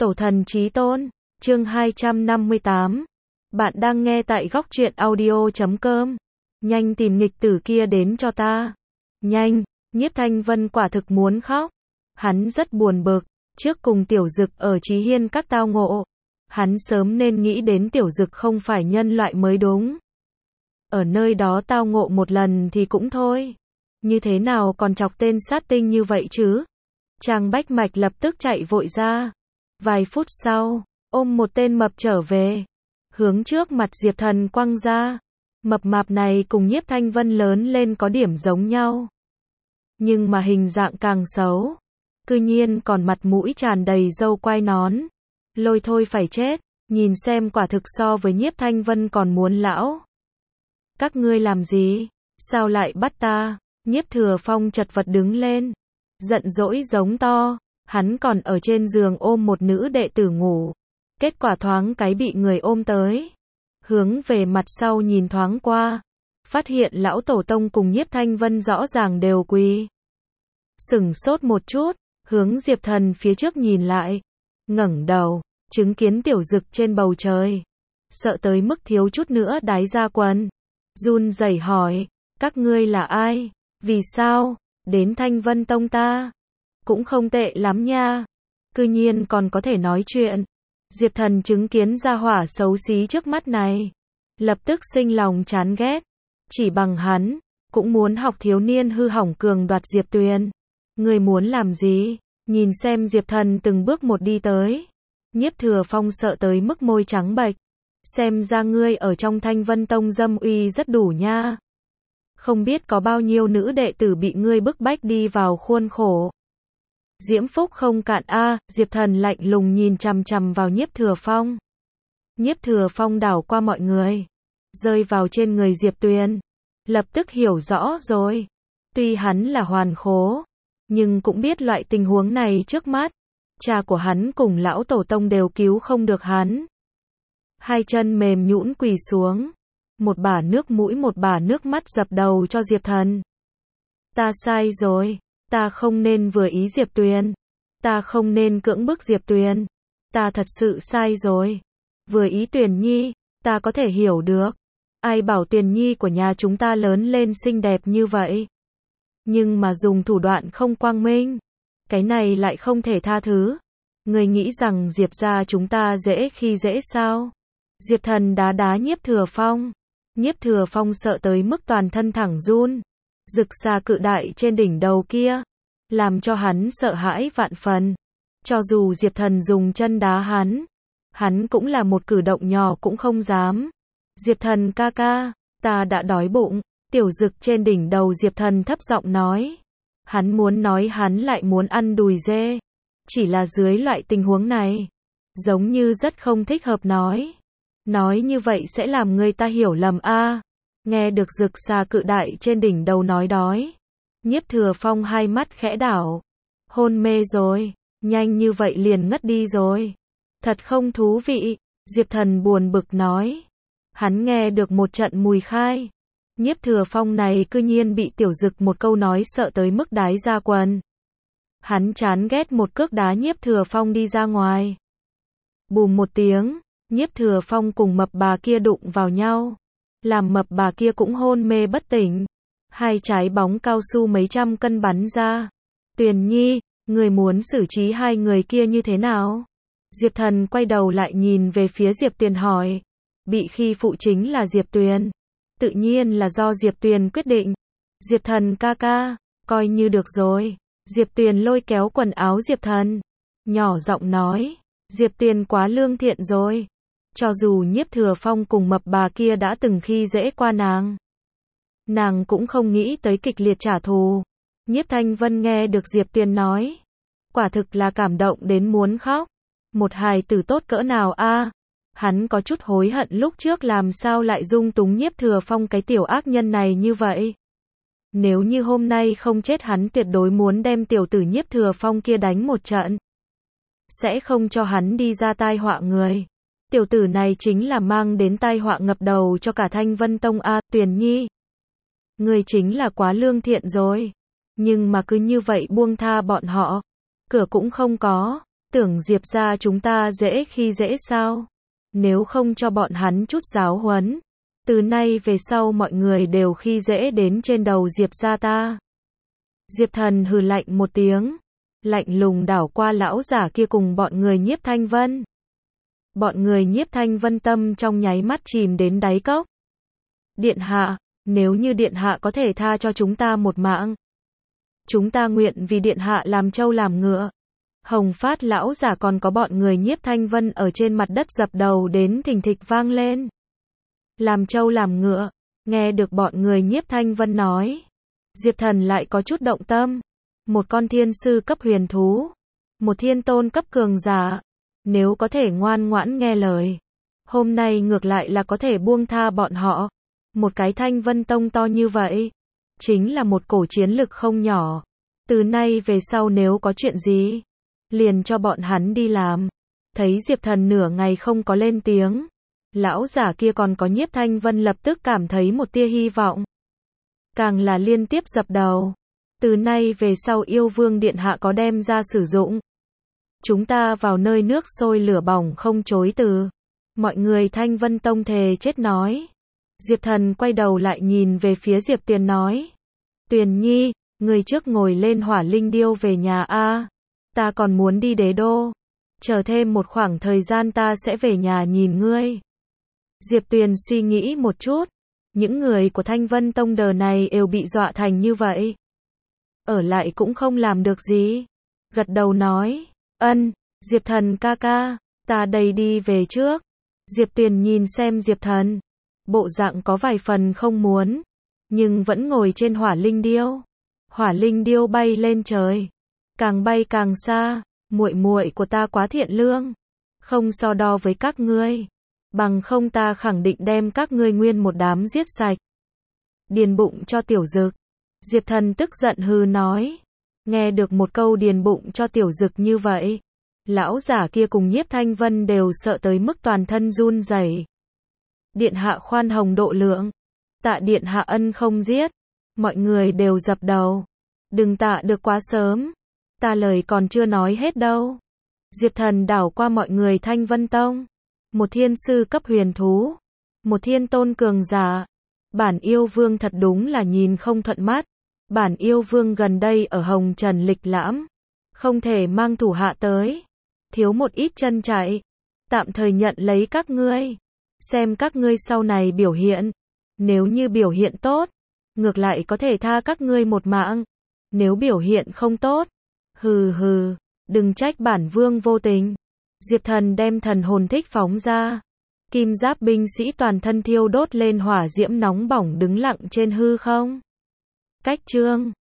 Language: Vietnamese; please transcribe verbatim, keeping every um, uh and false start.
Tổ thần chí tôn, chương hai trăm năm mươi tám. Bạn đang nghe tại góc truyện audio chấm com. Nhanh tìm nghịch tử kia đến cho ta. Nhanh, Nhiếp Thanh Vân quả thực muốn khóc. Hắn rất buồn bực, trước cùng Tiểu Dực ở Chí Hiên các tao ngộ. Hắn sớm nên nghĩ đến Tiểu Dực không phải nhân loại mới đúng. Ở nơi đó tao ngộ một lần thì cũng thôi. Như thế nào còn chọc tên sát tinh như vậy chứ? Trang Bách Mạch lập tức chạy vội ra. Vài phút sau, ôm một tên mập trở về. Hướng trước mặt Diệp Thần quăng ra. Mập mạp này cùng Nhiếp Thanh Vân lớn lên có điểm giống nhau. Nhưng mà hình dạng càng xấu. Cư nhiên còn mặt mũi tràn đầy râu quai nón. Lôi thôi phải chết, nhìn xem quả thực so với Nhiếp Thanh Vân còn muốn lão. Các ngươi làm gì? Sao lại bắt ta? Nhiếp Thừa Phong chật vật đứng lên. Giận dỗi giống to. Hắn còn ở trên giường ôm một nữ đệ tử ngủ. Kết quả thoáng cái bị người ôm tới. Hướng về mặt sau nhìn thoáng qua. Phát hiện lão tổ tông cùng Nhiếp Thanh Vân rõ ràng đều quỳ. Sửng sốt một chút. Hướng Diệp Thần phía trước nhìn lại. Ngẩng đầu. Chứng kiến Tiểu Dực trên bầu trời. Sợ tới mức thiếu chút nữa đái ra quần. Run rẩy hỏi. Các ngươi là ai? Vì sao? Đến Thanh Vân Tông ta? Cũng không tệ lắm nha. Cư nhiên còn có thể nói chuyện. Diệp Thần chứng kiến gia hỏa xấu xí trước mắt này. Lập tức sinh lòng chán ghét. Chỉ bằng hắn, cũng muốn học thiếu niên hư hỏng cường đoạt Diệp Tuyền. Người muốn làm gì? Nhìn xem Diệp Thần từng bước một đi tới. Nhiếp Thừa Phong sợ tới mức môi trắng bệch. Xem ra ngươi ở trong Thanh Vân Tông dâm uy rất đủ nha. Không biết có bao nhiêu nữ đệ tử bị ngươi bức bách đi vào khuôn khổ. Diễm phúc không cạn a. À, Diệp Thần lạnh lùng nhìn chằm chằm vào Nhiếp Thừa Phong. Nhiếp Thừa Phong đảo qua mọi người, rơi vào trên người Diệp Tuyền. Lập tức hiểu rõ rồi. Tuy hắn là hoàn khố, nhưng cũng biết loại tình huống này trước mắt. Cha của hắn cùng lão tổ tông đều cứu không được hắn. Hai chân mềm nhũn quỳ xuống. Một bả nước mũi một bả nước mắt dập đầu cho Diệp Thần. Ta sai rồi. Ta không nên vừa ý Diệp Tuyền. Ta không nên cưỡng bức Diệp Tuyền. Ta thật sự sai rồi. Vừa ý Tuyền Nhi, ta có thể hiểu được. Ai bảo Tuyền Nhi của nhà chúng ta lớn lên xinh đẹp như vậy. Nhưng mà dùng thủ đoạn không quang minh. Cái này lại không thể tha thứ. Người nghĩ rằng Diệp gia chúng ta dễ khi dễ sao? Diệp Thần đá đá Nhiếp Thừa Phong. Nhiếp Thừa Phong sợ tới mức toàn thân thẳng run. Rực xa cự đại trên đỉnh đầu kia, làm cho hắn sợ hãi vạn phần. Cho dù Diệp Thần dùng chân đá hắn, hắn cũng là một cử động nhỏ cũng không dám. Diệp Thần ca ca, ta đã đói bụng. Tiểu Dực trên đỉnh đầu Diệp Thần thấp giọng nói. Hắn muốn nói hắn lại muốn ăn đùi dê. Chỉ là dưới loại tình huống này, giống như rất không thích hợp nói. Nói như vậy sẽ làm người ta hiểu lầm a. À. Nghe được Rực xà cự đại trên đỉnh đầu nói đói. Nhiếp Thừa Phong hai mắt khẽ đảo. Hôn mê rồi. Nhanh như vậy liền ngất đi rồi. Thật không thú vị. Diệp Thần buồn bực nói. Hắn nghe được một trận mùi khai. Nhiếp Thừa Phong này cư nhiên bị Tiểu Dực một câu nói sợ tới mức đái ra quần. Hắn chán ghét một cước đá Nhiếp Thừa Phong đi ra ngoài. Bùm một tiếng. Nhiếp Thừa Phong cùng mập bà kia đụng vào nhau. Làm mập bà kia cũng hôn mê bất tỉnh. Hai trái bóng cao su mấy trăm cân bắn ra. Tuyền Nhi, người muốn xử trí hai người kia như thế nào? Diệp Thần quay đầu lại nhìn về phía Diệp Tuyền hỏi. Bị khi phụ chính là Diệp Tuyền. Tự nhiên là do Diệp Tuyền quyết định. Diệp Thần ca ca, coi như được rồi. Diệp Tuyền lôi kéo quần áo Diệp Thần. Nhỏ giọng nói. Diệp Tuyền quá lương thiện rồi. Cho dù Nhiếp Thừa Phong cùng mập bà kia đã từng khi dễ qua nàng, nàng cũng không nghĩ tới kịch liệt trả thù. Nhiếp Thanh Vân nghe được Diệp Tuyền nói, quả thực là cảm động đến muốn khóc. Một hài tử tốt cỡ nào a? À? Hắn có chút hối hận lúc trước làm sao lại dung túng Nhiếp Thừa Phong cái tiểu ác nhân này như vậy. Nếu như hôm nay không chết hắn tuyệt đối muốn đem tiểu tử Nhiếp Thừa Phong kia đánh một trận. Sẽ không cho hắn đi ra tai họa người. Tiểu tử này chính là mang đến tai họa ngập đầu cho cả Thanh Vân Tông a. Tuyền Nhi. Người chính là quá lương thiện rồi. Nhưng mà cứ như vậy buông tha bọn họ. Cửa cũng không có. Tưởng Diệp gia chúng ta dễ khi dễ sao? Nếu không cho bọn hắn chút giáo huấn, từ nay về sau mọi người đều khi dễ đến trên đầu Diệp gia ta. Diệp Thần hừ lạnh một tiếng, lạnh lùng đảo qua lão giả kia cùng bọn người Nhiếp Thanh Vân. Bọn người Nhiếp Thanh Vân tâm trong nháy mắt chìm đến đáy cốc. Điện hạ, nếu như điện hạ có thể tha cho chúng ta một mạng, chúng ta nguyện vì điện hạ làm trâu làm ngựa. Hồng Phát lão giả còn có bọn người Nhiếp Thanh Vân ở trên mặt đất dập đầu đến thình thịch vang lên. Làm trâu làm ngựa, nghe được bọn người Nhiếp Thanh Vân nói, Diệp Thần lại có chút động tâm. Một con thiên sư cấp huyền thú, một thiên tôn cấp cường giả, nếu có thể ngoan ngoãn nghe lời, hôm nay ngược lại là có thể buông tha bọn họ. Một cái Thanh Vân Tông to như vậy, chính là một cổ chiến lực không nhỏ. Từ nay về sau nếu có chuyện gì, liền cho bọn hắn đi làm. Thấy Diệp Thần nửa ngày không có lên tiếng, lão giả kia còn có Nhiếp Thanh Vân lập tức cảm thấy một tia hy vọng. Càng là liên tiếp dập đầu. Từ nay về sau yêu vương điện hạ có đem ra sử dụng, chúng ta vào nơi nước sôi lửa bỏng không chối từ. Mọi người Thanh Vân Tông thề chết nói. Diệp Thần quay đầu lại nhìn về phía Diệp Tuyền nói. Tuyền Nhi, người trước ngồi lên hỏa linh điêu về nhà a. Ta còn muốn đi đế đô. Chờ thêm một khoảng thời gian ta sẽ về nhà nhìn ngươi. Diệp Tuyền suy nghĩ một chút. Những người của Thanh Vân Tông đờ này đều bị dọa thành như vậy. Ở lại cũng không làm được gì. Gật đầu nói. Ân, Diệp Thần ca ca, ta đây đi về trước. Diệp Tuyền nhìn xem Diệp Thần. Bộ dạng có vài phần không muốn, nhưng vẫn ngồi trên hỏa linh điêu. Hỏa linh điêu bay lên trời, càng bay càng xa. Muội muội của ta quá thiện lương, không so đo với các ngươi, bằng không ta khẳng định đem các ngươi nguyên một đám giết sạch. Điền bụng cho tiểu dực. Diệp Thần tức giận hừ nói. Nghe được một câu điền bụng cho tiểu dực như vậy, lão giả kia cùng Nhiếp Thanh Vân đều sợ tới mức toàn thân run rẩy. Điện hạ khoan hồng độ lượng, tạ điện hạ ân không giết. Mọi người đều dập đầu. Đừng tạ được quá sớm, ta lời còn chưa nói hết đâu. Diệp Thần đảo qua mọi người Thanh Vân Tông. Một thiên sư cấp huyền thú, một thiên tôn cường giả. Bản yêu vương thật đúng là nhìn không thuận mắt. Bản yêu vương gần đây ở Hồng Trần lịch lãm, không thể mang thủ hạ tới, thiếu một ít chân chạy, tạm thời nhận lấy các ngươi, xem các ngươi sau này biểu hiện. Nếu như biểu hiện tốt, ngược lại có thể tha các ngươi một mạng. Nếu biểu hiện không tốt, hừ hừ, đừng trách bản vương vô tình. Diệp Thần đem thần hồn thích phóng ra. Kim giáp binh sĩ toàn thân thiêu đốt lên hỏa diễm nóng bỏng đứng lặng trên hư không. Cách chương